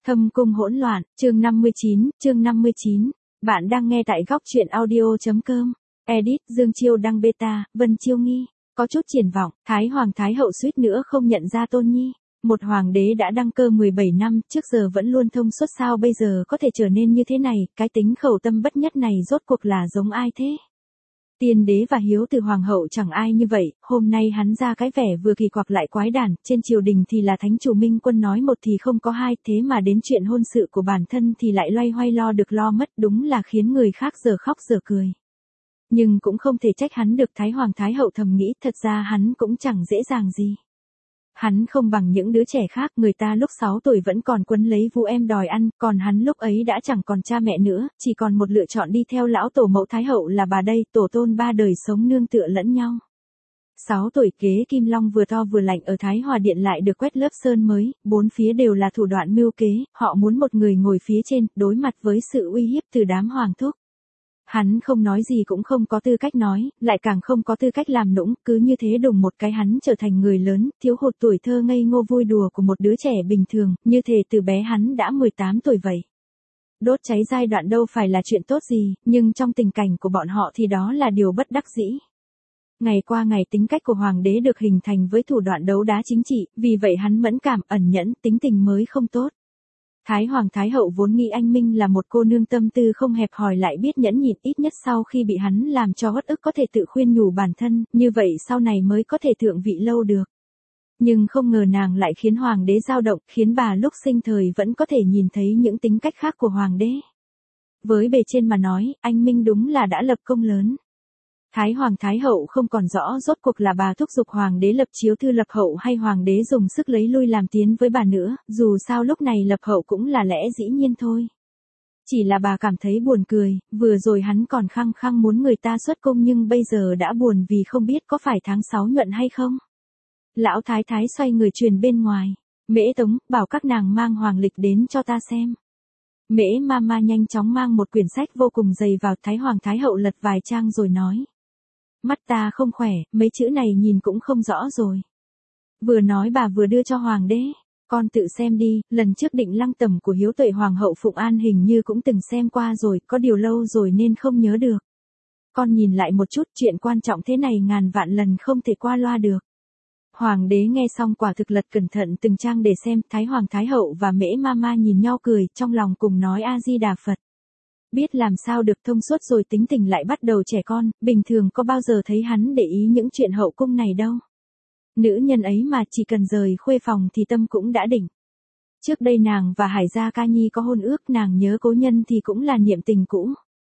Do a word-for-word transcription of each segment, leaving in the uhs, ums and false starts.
Thâm cung hỗn loạn, chương năm mươi chín, chương năm mươi chín. Bạn đang nghe tại góc truyện audio.com. Edit Dương Chiêu đăng beta, Vân Chiêu nghi. Có chút triển vọng, Thái Hoàng Thái Hậu suýt nữa không nhận ra Tôn Nhi. Một hoàng đế đã đăng cơ mười bảy năm, trước giờ vẫn luôn thông suốt sao bây giờ có thể trở nên như thế này, cái tính khẩu tâm bất nhất này rốt cuộc là giống ai thế? Tiên đế và hiếu từ hoàng hậu chẳng ai như vậy, hôm nay hắn ra cái vẻ vừa kỳ quặc lại quái đản, trên triều đình thì là thánh chủ minh quân nói một thì không có hai, thế mà đến chuyện hôn sự của bản thân thì lại loay hoay lo được lo mất, đúng là khiến người khác giờ khóc giờ cười. Nhưng cũng không thể trách hắn được, Thái Hoàng Thái Hậu thầm nghĩ, thật ra hắn cũng chẳng dễ dàng gì. Hắn không bằng những đứa trẻ khác, người ta lúc sáu tuổi vẫn còn quấn lấy vú em đòi ăn, còn hắn lúc ấy đã chẳng còn cha mẹ nữa, chỉ còn một lựa chọn đi theo lão tổ mẫu Thái Hậu là bà đây, tổ tôn ba đời sống nương tựa lẫn nhau. Sáu tuổi kế kim long vừa to vừa lạnh ở Thái Hòa Điện lại được quét lớp sơn mới, bốn phía đều là thủ đoạn mưu kế, họ muốn một người ngồi phía trên, đối mặt với sự uy hiếp từ đám hoàng thúc. Hắn không nói gì cũng không có tư cách nói, lại càng không có tư cách làm nũng, cứ như thế đùng một cái hắn trở thành người lớn, thiếu hụt tuổi thơ ngây ngô vui đùa của một đứa trẻ bình thường, như thể từ bé hắn đã mười tám tuổi vậy. Đốt cháy giai đoạn đâu phải là chuyện tốt gì, nhưng trong tình cảnh của bọn họ thì đó là điều bất đắc dĩ. Ngày qua ngày tính cách của hoàng đế được hình thành với thủ đoạn đấu đá chính trị, vì vậy hắn mẫn cảm, ẩn nhẫn, tính tình mới không tốt. Thái Hoàng Thái Hậu vốn nghĩ anh Minh là một cô nương tâm tư không hẹp hòi lại biết nhẫn nhịn, ít nhất sau khi bị hắn làm cho uất ức có thể tự khuyên nhủ bản thân, như vậy sau này mới có thể thượng vị lâu được. Nhưng không ngờ nàng lại khiến hoàng đế dao động, khiến bà lúc sinh thời vẫn có thể nhìn thấy những tính cách khác của hoàng đế. Với bề trên mà nói, anh Minh đúng là đã lập công lớn. Thái Hoàng Thái Hậu không còn rõ rốt cuộc là bà thúc giục hoàng đế lập chiếu thư lập hậu hay hoàng đế dùng sức lấy lui làm tiến với bà nữa, dù sao lúc này lập hậu cũng là lẽ dĩ nhiên thôi. Chỉ là bà cảm thấy buồn cười, vừa rồi hắn còn khăng khăng muốn người ta xuất cung nhưng bây giờ đã buồn vì không biết có phải tháng sáu nhuận hay không. Lão Thái Thái xoay người truyền bên ngoài, Mễ Tống, bảo các nàng mang hoàng lịch đến cho ta xem. Mễ Mama nhanh chóng mang một quyển sách vô cùng dày vào, Thái Hoàng Thái Hậu lật vài trang rồi nói. Mắt ta không khỏe, mấy chữ này nhìn cũng không rõ rồi. Vừa nói bà vừa đưa cho hoàng đế, con tự xem đi, lần trước Định Lăng Tẩm của hiếu tuệ hoàng hậu Phụng An hình như cũng từng xem qua rồi, có điều lâu rồi nên không nhớ được. Con nhìn lại một chút, chuyện quan trọng thế này ngàn vạn lần không thể qua loa được. Hoàng đế nghe xong quả thực lật cẩn thận từng trang để xem, Thái Hoàng Thái Hậu và Mễ Mama nhìn nhau cười, trong lòng cùng nói A Di Đà Phật. Biết làm sao được, thông suốt rồi tính tình lại bắt đầu trẻ con, bình thường có bao giờ thấy hắn để ý những chuyện hậu cung này đâu. Nữ nhân ấy mà chỉ cần rời khuê phòng thì tâm cũng đã định. Trước đây nàng và Hải Gia Ca Nhi có hôn ước, nàng nhớ cố nhân thì cũng là niệm tình cũ.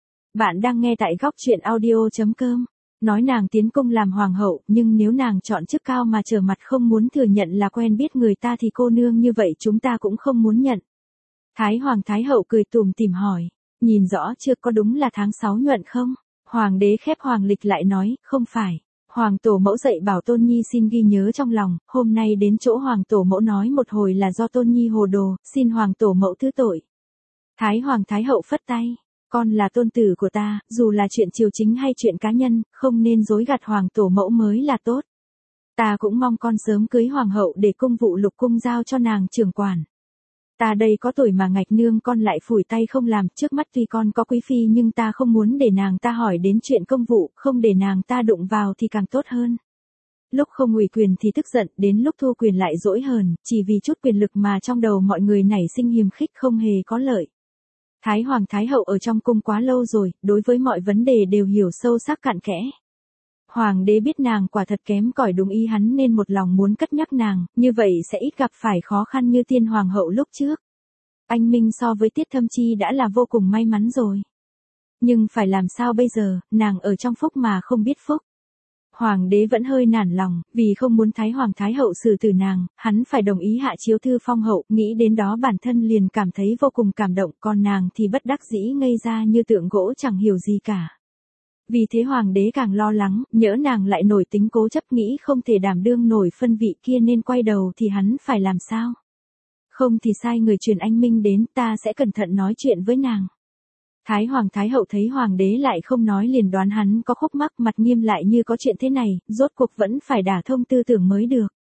Bạn đang nghe tại góc truyện audio.com. Nói nàng tiến cung làm hoàng hậu, nhưng nếu nàng chọn chức cao mà trở mặt không muốn thừa nhận là quen biết người ta thì cô nương như vậy chúng ta cũng không muốn nhận. Thái Hoàng Thái Hậu cười tủm tỉm hỏi. Nhìn rõ chưa, có đúng là tháng sáu nhuận không? Hoàng đế khép hoàng lịch lại nói, không phải. Hoàng tổ mẫu dạy bảo Tôn Nhi xin ghi nhớ trong lòng, hôm nay đến chỗ hoàng tổ mẫu nói một hồi là do Tôn Nhi hồ đồ, xin hoàng tổ mẫu thứ tội. Thái Hoàng Thái Hậu phất tay, con là tôn tử của ta, dù là chuyện triều chính hay chuyện cá nhân, không nên dối gạt hoàng tổ mẫu mới là tốt. Ta cũng mong con sớm cưới hoàng hậu để công vụ lục cung giao cho nàng trưởng quản. Ta đây có tuổi mà ngạch nương con lại phủi tay không làm, trước mắt tuy con có quý phi nhưng ta không muốn để nàng ta hỏi đến chuyện công vụ, không để nàng ta đụng vào thì càng tốt hơn. Lúc không ủy quyền thì tức giận, đến lúc thu quyền lại dỗi hờn, chỉ vì chút quyền lực mà trong đầu mọi người nảy sinh hiềm khích không hề có lợi. Thái Hoàng Thái Hậu ở trong cung quá lâu rồi, đối với mọi vấn đề đều hiểu sâu sắc cặn kẽ. Hoàng đế biết nàng quả thật kém cỏi đúng ý hắn nên một lòng muốn cất nhắc nàng, như vậy sẽ ít gặp phải khó khăn như tiên hoàng hậu lúc trước. Anh Minh so với Tiết Thâm Chi đã là vô cùng may mắn rồi. Nhưng phải làm sao bây giờ, nàng ở trong phúc mà không biết phúc. Hoàng đế vẫn hơi nản lòng, vì không muốn Thái Hoàng Thái Hậu xử tử nàng, hắn phải đồng ý hạ chiếu thư phong hậu, nghĩ đến đó bản thân liền cảm thấy vô cùng cảm động, còn nàng thì bất đắc dĩ ngây ra như tượng gỗ chẳng hiểu gì cả. Vì thế hoàng đế càng lo lắng, nhỡ nàng lại nổi tính cố chấp nghĩ không thể đảm đương nổi phân vị kia nên quay đầu thì hắn phải làm sao? Không thì sai người truyền anh Minh đến, ta sẽ cẩn thận nói chuyện với nàng. Thái Hoàng Thái Hậu thấy hoàng đế lại không nói liền đoán hắn có khúc mắc, mặt nghiêm lại như có chuyện thế này, rốt cuộc vẫn phải đả thông tư tưởng mới được.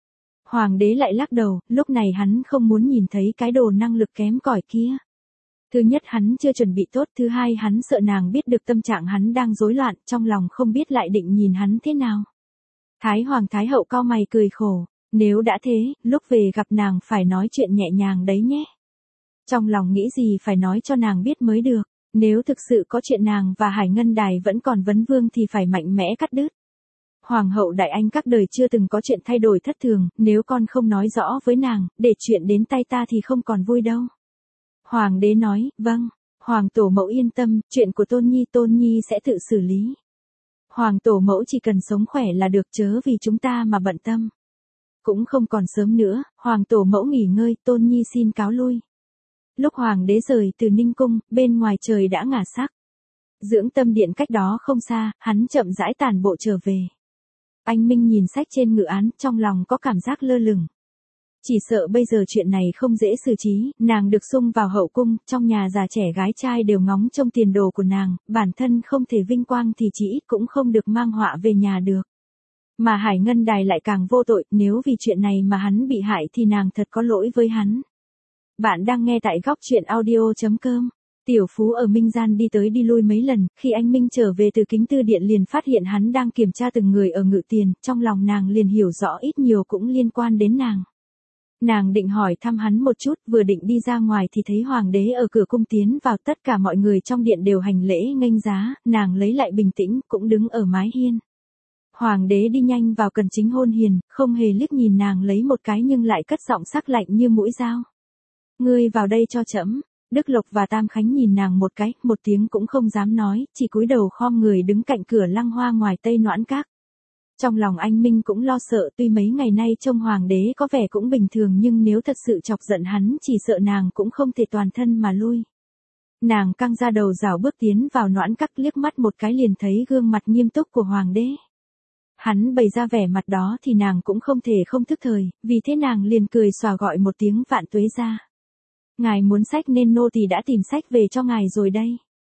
Hoàng đế lại lắc đầu, lúc này hắn không muốn nhìn thấy cái đồ năng lực kém cỏi kia. Thứ nhất hắn chưa chuẩn bị tốt, thứ hai hắn sợ nàng biết được tâm trạng hắn đang rối loạn, trong lòng không biết lại định nhìn hắn thế nào. Thái Hoàng Thái Hậu cau mày cười khổ, nếu đã thế, lúc về gặp nàng phải nói chuyện nhẹ nhàng đấy nhé. Trong lòng nghĩ gì phải nói cho nàng biết mới được, nếu thực sự có chuyện nàng và Hải Ngân Đài vẫn còn vấn vương thì phải mạnh mẽ cắt đứt. Hoàng hậu Đại Anh các đời chưa từng có chuyện thay đổi thất thường, nếu con không nói rõ với nàng, để chuyện đến tay ta thì không còn vui đâu. Hoàng đế nói, vâng, Hoàng tổ mẫu yên tâm, chuyện của Tôn Nhi Tôn Nhi sẽ tự xử lý. Hoàng tổ mẫu chỉ cần sống khỏe là được, chớ vì chúng ta mà bận tâm. Cũng không còn sớm nữa, Hoàng tổ mẫu nghỉ ngơi, Tôn Nhi xin cáo lui. Lúc Hoàng đế rời từ Ninh Cung, bên ngoài trời đã ngả sắc. Dưỡng Tâm Điện cách đó không xa, hắn chậm rãi tản bộ trở về. Anh Minh nhìn sách trên ngự án, trong lòng có cảm giác lơ lửng. Chỉ sợ bây giờ chuyện này không dễ xử trí, nàng được sung vào hậu cung, trong nhà già trẻ gái trai đều ngóng trông tiền đồ của nàng, bản thân không thể vinh quang thì chỉ ít cũng không được mang họa về nhà được. Mà Hải Ngân Đài lại càng vô tội, nếu vì chuyện này mà hắn bị hại thì nàng thật có lỗi với hắn. Bạn đang nghe tại góc truyện audio chấm com. Tiểu Phú ở Minh Gian đi tới đi lui mấy lần, khi anh Minh trở về từ Kính Tư Điện liền phát hiện hắn đang kiểm tra từng người ở Ngự Tiền, trong lòng nàng liền hiểu rõ ít nhiều cũng liên quan đến nàng. Nàng định hỏi thăm hắn một chút, vừa định đi ra ngoài thì thấy Hoàng đế ở cửa cung tiến vào, tất cả mọi người trong điện đều hành lễ nghênh giá, nàng lấy lại bình tĩnh, cũng đứng ở mái hiên. Hoàng đế đi nhanh vào cần chính hôn hiền, không hề liếc nhìn nàng lấy một cái nhưng lại cất giọng sắc lạnh như mũi dao. Ngươi vào đây cho trẫm. Đức Lộc và Tam Khánh nhìn nàng một cái, một tiếng cũng không dám nói, chỉ cúi đầu khom người đứng cạnh cửa Lăng Hoa ngoài Tây Noãn Các. Trong lòng anh Minh cũng lo sợ, tuy mấy ngày nay trông Hoàng đế có vẻ cũng bình thường nhưng nếu thật sự chọc giận hắn chỉ sợ nàng cũng không thể toàn thân mà lui. Nàng căng ra đầu rảo bước tiến vào Noãn Các, liếc mắt một cái liền thấy gương mặt nghiêm túc của Hoàng đế. Hắn bày ra vẻ mặt đó thì nàng cũng không thể không thức thời, vì thế nàng liền cười xòa gọi một tiếng vạn tuế ra. Ngài muốn sách nên nô tỳ đã tìm sách về cho ngài rồi đây.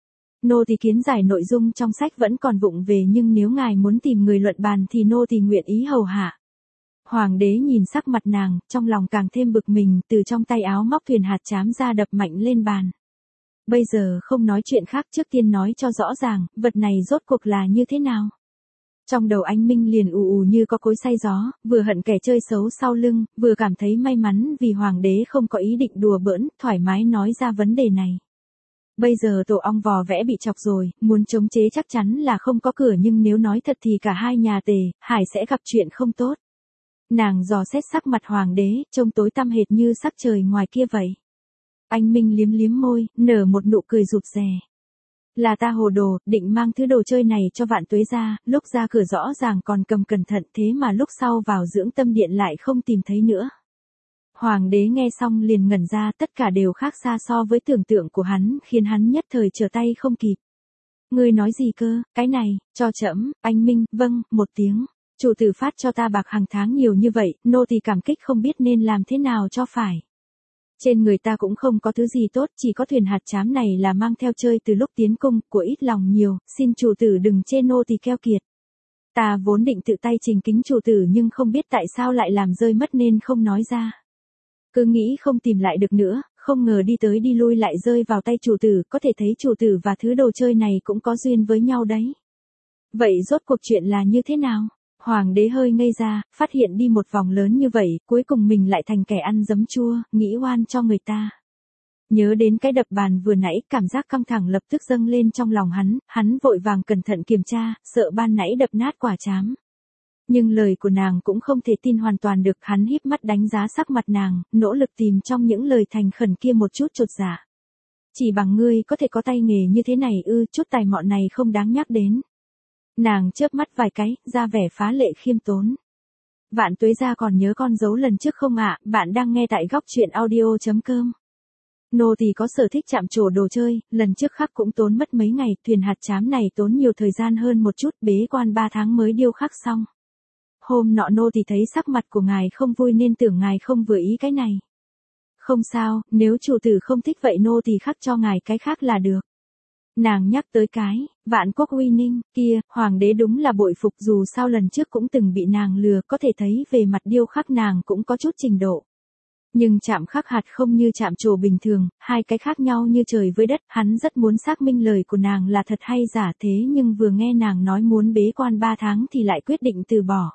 Nô tỳ kiến giải nội dung trong sách vẫn còn vụng về nhưng nếu ngài muốn tìm người luận bàn thì nô tỳ nguyện ý hầu hạ. Hoàng đế nhìn sắc mặt nàng, trong lòng càng thêm bực mình, từ trong tay áo móc thuyền hạt chám ra đập mạnh lên bàn. Bây giờ không nói chuyện khác, trước tiên nói cho rõ ràng, vật này rốt cuộc là như thế nào. Trong đầu anh Minh liền ù ù như có cối xay gió, vừa hận kẻ chơi xấu sau lưng, vừa cảm thấy may mắn vì Hoàng đế không có ý định đùa bỡn, thoải mái nói ra vấn đề này. Bây giờ tổ ong vò vẽ bị chọc rồi, muốn chống chế chắc chắn là không có cửa nhưng nếu nói thật thì cả hai nhà Tề, Hải sẽ gặp chuyện không tốt. Nàng dò xét sắc mặt Hoàng đế, trông tối tăm hệt như sắc trời ngoài kia vậy. Anh Minh liếm liếm môi, nở một nụ cười rụt rè. Là ta hồ đồ, định mang thứ đồ chơi này cho Vạn Tuế ra, lúc ra cửa rõ ràng còn cầm cẩn thận thế mà lúc sau vào Dưỡng Tâm Điện lại không tìm thấy nữa. Hoàng đế nghe xong liền ngẩn ra, tất cả đều khác xa so với tưởng tượng của hắn, khiến hắn nhất thời trở tay không kịp. Ngươi nói gì cơ, cái này, cho trẫm. Anh Minh, vâng, một tiếng. Chủ tử phát cho ta bạc hàng tháng nhiều như vậy, nô tỳ cảm kích không biết nên làm thế nào cho phải. Trên người ta cũng không có thứ gì tốt, chỉ có thuyền hạt chám này là mang theo chơi từ lúc tiến cung, của ít lòng nhiều, xin chủ tử đừng chê nô tỳ keo kiệt. Ta vốn định tự tay trình kính chủ tử nhưng không biết tại sao lại làm rơi mất nên không nói ra. Cứ nghĩ không tìm lại được nữa, không ngờ đi tới đi lui lại rơi vào tay chủ tử, có thể thấy chủ tử và thứ đồ chơi này cũng có duyên với nhau đấy. Vậy rốt cuộc chuyện là như thế nào? Hoàng đế hơi ngây ra, phát hiện đi một vòng lớn như vậy, cuối cùng mình lại thành kẻ ăn giấm chua, nghĩ oan cho người ta. Nhớ đến cái đập bàn vừa nãy, cảm giác căng thẳng lập tức dâng lên trong lòng hắn, hắn vội vàng cẩn thận kiểm tra, sợ ban nãy đập nát quả trám. Nhưng lời của nàng cũng không thể tin hoàn toàn được, hắn híp mắt đánh giá sắc mặt nàng, nỗ lực tìm trong những lời thành khẩn kia một chút chột dạ. Chỉ bằng ngươi có thể có tay nghề như thế này ư, chút tài mọn này không đáng nhắc đến. Nàng chớp mắt vài cái, ra vẻ phá lệ khiêm tốn. Vạn Tuế gia còn nhớ con dấu lần trước không ạ? Bạn đang nghe tại góc truyện audio chấm com. Nô tỳ có sở thích chạm trổ đồ chơi, lần trước khắc cũng tốn mất mấy ngày, thuyền hạt chám này tốn nhiều thời gian hơn một chút, bế quan ba tháng mới điêu khắc xong. Hôm nọ nô tỳ thấy sắc mặt của ngài không vui nên tưởng ngài không vừa ý cái này. Không sao, nếu chủ tử không thích vậy nô tỳ khắc cho ngài cái khác là được. Nàng nhắc tới cái, Vạn Quốc uy ninh, kia, hoàng đế đúng là bội phục, dù sao lần trước cũng từng bị nàng lừa, có thể thấy về mặt điêu khắc nàng cũng có chút trình độ. Nhưng chạm khắc hạt không như chạm trổ bình thường, hai cái khác nhau như trời với đất, hắn rất muốn xác minh lời của nàng là thật hay giả, thế nhưng vừa nghe nàng nói muốn bế quan ba tháng thì lại quyết định từ bỏ.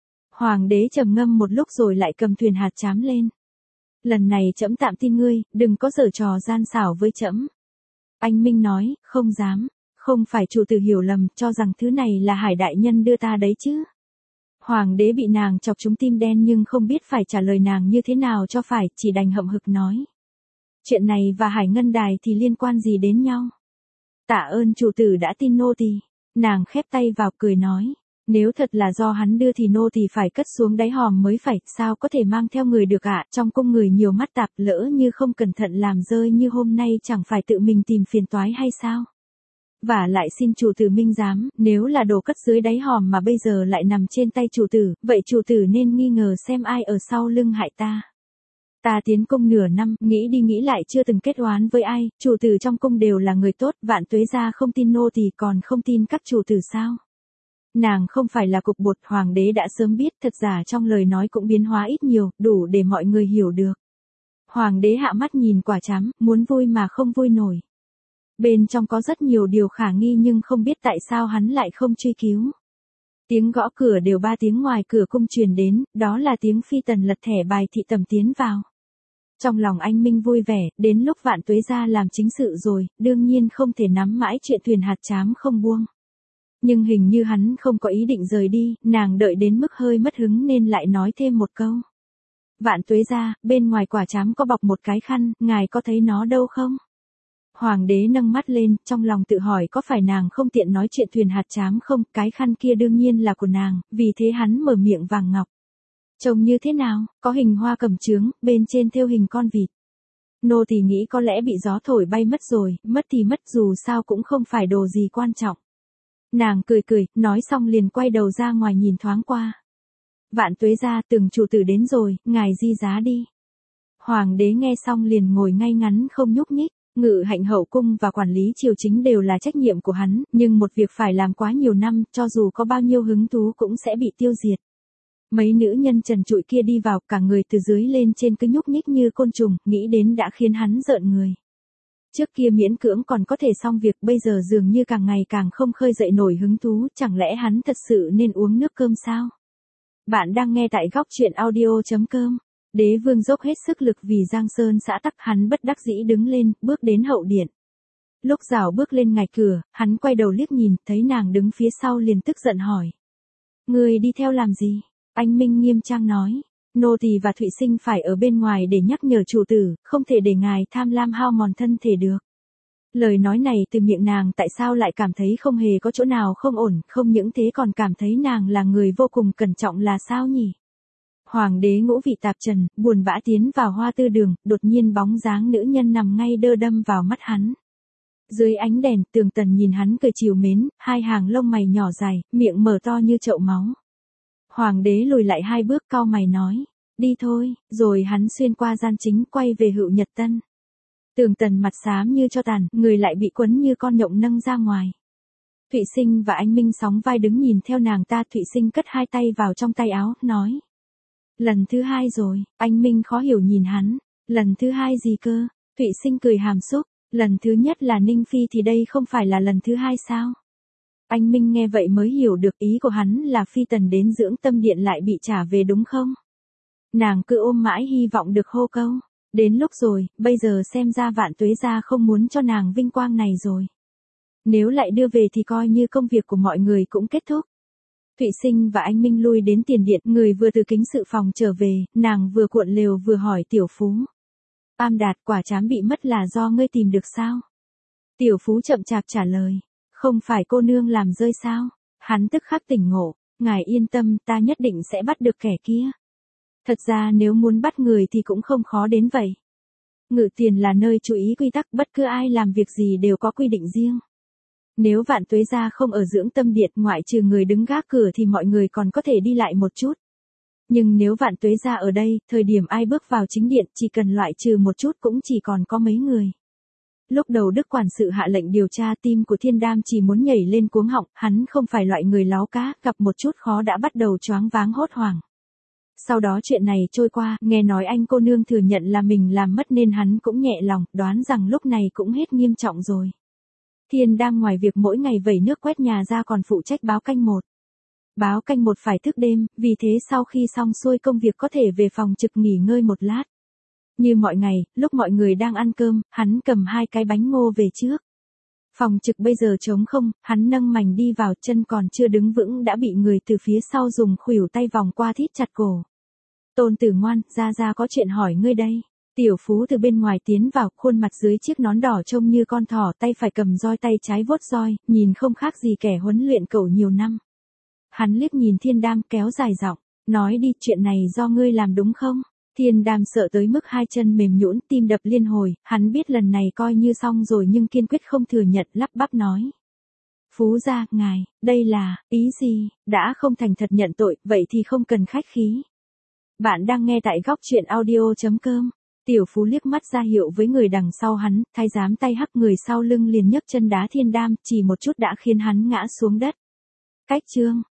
Hoàng đế trầm ngâm một lúc rồi lại cầm thuyền hạt chám lên. Lần này trẫm tạm tin ngươi, đừng có giở trò gian xảo với trẫm. Anh Minh nói, không dám, không phải chủ tử hiểu lầm, cho rằng thứ này là Hải đại nhân đưa ta đấy chứ. Hoàng đế bị nàng chọc trúng tim đen nhưng không biết phải trả lời nàng như thế nào cho phải, chỉ đành hậm hực nói. Chuyện này và Hải Ngân Đài thì liên quan gì đến nhau? Tạ ơn chủ tử đã tin nô tỳ. Nàng khép tay vào cười nói. Nếu thật là do hắn đưa thì nô tỳ phải cất xuống đáy hòm mới phải, sao có thể mang theo người được ạ, trong cung người nhiều mắt tạp, lỡ như không cẩn thận làm rơi như hôm nay chẳng phải tự mình tìm phiền toái hay sao? Và lại xin chủ tử minh giám, nếu là đồ cất dưới đáy hòm mà bây giờ lại nằm trên tay chủ tử, vậy chủ tử nên nghi ngờ xem ai ở sau lưng hại ta. Ta tiến cung nửa năm, nghĩ đi nghĩ lại chưa từng kết oán với ai, chủ tử trong cung đều là người tốt, Vạn Tuế gia không tin nô tỳ còn không tin các chủ tử sao? Nàng không phải là cục bột, hoàng đế đã sớm biết, thật giả trong lời nói cũng biến hóa ít nhiều, đủ để mọi người hiểu được. Hoàng đế hạ mắt nhìn quả chám, muốn vui mà không vui nổi. Bên trong có rất nhiều điều khả nghi nhưng không biết tại sao hắn lại không truy cứu. Tiếng gõ cửa đều ba tiếng ngoài cửa cung truyền đến, đó là tiếng phi tần lật thẻ bài thị tầm tiến vào. Trong lòng anh Minh vui vẻ, đến lúc Vạn Tuế gia làm chính sự rồi, đương nhiên không thể nắm mãi chuyện thuyền hạt chám không buông. Nhưng hình như hắn không có ý định rời đi, nàng đợi đến mức hơi mất hứng nên lại nói thêm một câu. Vạn Tuế gia, bên ngoài quả chám có bọc một cái khăn, ngài có thấy nó đâu không? Hoàng đế nâng mắt lên, trong lòng tự hỏi có phải nàng không tiện nói chuyện thuyền hạt chám không, cái khăn kia đương nhiên là của nàng, vì thế hắn mở miệng vàng ngọc. Trông như thế nào, có hình hoa cẩm chướng, bên trên thêu hình con vịt. Nô tỳ nghĩ có lẽ bị gió thổi bay mất rồi, mất thì mất dù sao cũng không phải đồ gì quan trọng. Nàng cười cười, nói xong liền quay đầu ra ngoài nhìn thoáng qua. Vạn Tuế gia, từng chủ tử đến rồi, ngài di giá đi. Hoàng đế nghe xong liền ngồi ngay ngắn không nhúc nhích. Ngự hạnh hậu cung và quản lý triều chính đều là trách nhiệm của hắn, nhưng một việc phải làm quá nhiều năm, cho dù có bao nhiêu hứng thú cũng sẽ bị tiêu diệt. Mấy nữ nhân trần trụi kia đi vào, cả người từ dưới lên trên cứ nhúc nhích như côn trùng, nghĩ đến đã khiến hắn rợn người. Trước kia miễn cưỡng còn có thể xong việc, bây giờ dường như càng ngày càng không khơi dậy nổi hứng thú, chẳng lẽ hắn thật sự nên uống nước cơm sao? Bạn đang nghe tại góc truyện audio chấm com. Đế vương dốc hết sức lực vì Giang Sơn xã tắc, hắn bất đắc dĩ đứng lên, bước đến hậu điện. Lúc rảo bước lên ngạch cửa, hắn quay đầu liếc nhìn, thấy nàng đứng phía sau liền tức giận hỏi. Người đi theo làm gì? Anh Minh nghiêm trang nói. Nô tỳ và Thụy Sinh phải ở bên ngoài để nhắc nhở chủ tử, không thể để ngài tham lam hao mòn thân thể được. Lời nói này từ miệng nàng tại sao lại cảm thấy không hề có chỗ nào không ổn, không những thế còn cảm thấy nàng là người vô cùng cẩn trọng là sao nhỉ? Hoàng đế ngũ vị tạp trần, buồn bã tiến vào hoa tư đường, đột nhiên bóng dáng nữ nhân nằm ngay đơ đâm vào mắt hắn. Dưới ánh đèn, Tường Tần nhìn hắn cười trìu mến, hai hàng lông mày nhỏ dài, miệng mở to như chậu máu. Hoàng đế lùi lại hai bước cau mày nói, đi thôi, rồi hắn xuyên qua gian chính quay về Hựu Nhật Tân. Tường Tần mặt xám như cho tàn, người lại bị quấn như con nhộng nâng ra ngoài. Thụy Sinh và anh Minh sóng vai đứng nhìn theo nàng ta. Thụy Sinh cất hai tay vào trong tay áo, nói. Lần thứ hai rồi, anh Minh khó hiểu nhìn hắn. Lần thứ hai gì cơ? Thụy Sinh cười hàm xúc. Lần thứ nhất là Ninh Phi thì đây không phải là lần thứ hai sao? Anh Minh nghe vậy mới hiểu được ý của hắn là Phi Tần đến dưỡng tâm điện lại bị trả về đúng không? Nàng cứ ôm mãi hy vọng được hô câu. Đến lúc rồi, bây giờ xem ra Vạn Tuế gia không muốn cho nàng vinh quang này rồi. Nếu lại đưa về thì coi như công việc của mọi người cũng kết thúc. Thụy Sinh và anh Minh lui đến tiền điện, người vừa từ kính sự phòng trở về, nàng vừa cuộn lều vừa hỏi Tiểu Phú. Am Đạt, quả trám bị mất là do ngươi tìm được sao? Tiểu Phú chậm chạp trả lời. Không phải cô nương làm rơi sao? Hắn tức khắc tỉnh ngộ. Ngài yên tâm, ta nhất định sẽ bắt được kẻ kia. Thật ra nếu muốn bắt người thì cũng không khó đến vậy. Ngự tiền là nơi chú ý quy tắc, bất cứ ai làm việc gì đều có quy định riêng. Nếu Vạn Tuế gia không ở dưỡng tâm điện, ngoại trừ người đứng gác cửa thì mọi người còn có thể đi lại một chút. Nhưng nếu Vạn Tuế gia ở đây, thời điểm ai bước vào chính điện chỉ cần loại trừ một chút cũng chỉ còn có mấy người. Lúc đầu Đức quản sự hạ lệnh điều tra, tim của Thiên Đam chỉ muốn nhảy lên cuống họng, hắn không phải loại người láo cá, gặp một chút khó đã bắt đầu choáng váng hốt hoảng. Sau đó chuyện này trôi qua, nghe nói anh cô nương thừa nhận là mình làm mất nên hắn cũng nhẹ lòng, đoán rằng lúc này cũng hết nghiêm trọng rồi. Thiên Đam ngoài việc mỗi ngày vẩy nước quét nhà ra còn phụ trách báo canh một. Báo canh một phải thức đêm, vì thế sau khi xong xuôi công việc có thể về phòng trực nghỉ ngơi một lát. Như mọi ngày, lúc mọi người đang ăn cơm, hắn cầm hai cái bánh ngô về trước. Phòng trực bây giờ trống không, hắn nâng mành đi vào, chân còn chưa đứng vững đã bị người từ phía sau dùng khuỷu tay vòng qua thít chặt cổ. Tôn Tử ngoan, ra ra có chuyện hỏi ngươi đây. Tiểu Phú từ bên ngoài tiến vào, khuôn mặt dưới chiếc nón đỏ trông như con thỏ, tay phải cầm roi tay trái vuốt roi, nhìn không khác gì kẻ huấn luyện cẩu nhiều năm. Hắn liếc nhìn Thiên Đam kéo dài giọng, nói đi, chuyện này do ngươi làm đúng không? Thiên Đam sợ tới mức hai chân mềm nhũn, tim đập liên hồi, hắn biết lần này coi như xong rồi nhưng kiên quyết không thừa nhận, lắp bắp nói. Phú gia, ngài, đây là, ý gì, đã không thành thật nhận tội, vậy thì không cần khách khí. Bạn đang nghe tại góc truyện audio.com. Tiểu Phú liếc mắt ra hiệu với người đằng sau hắn, thái giám tay hắc, người sau lưng liền nhấc chân đá Thiên Đam, chỉ một chút đã khiến hắn ngã xuống đất. Cách chương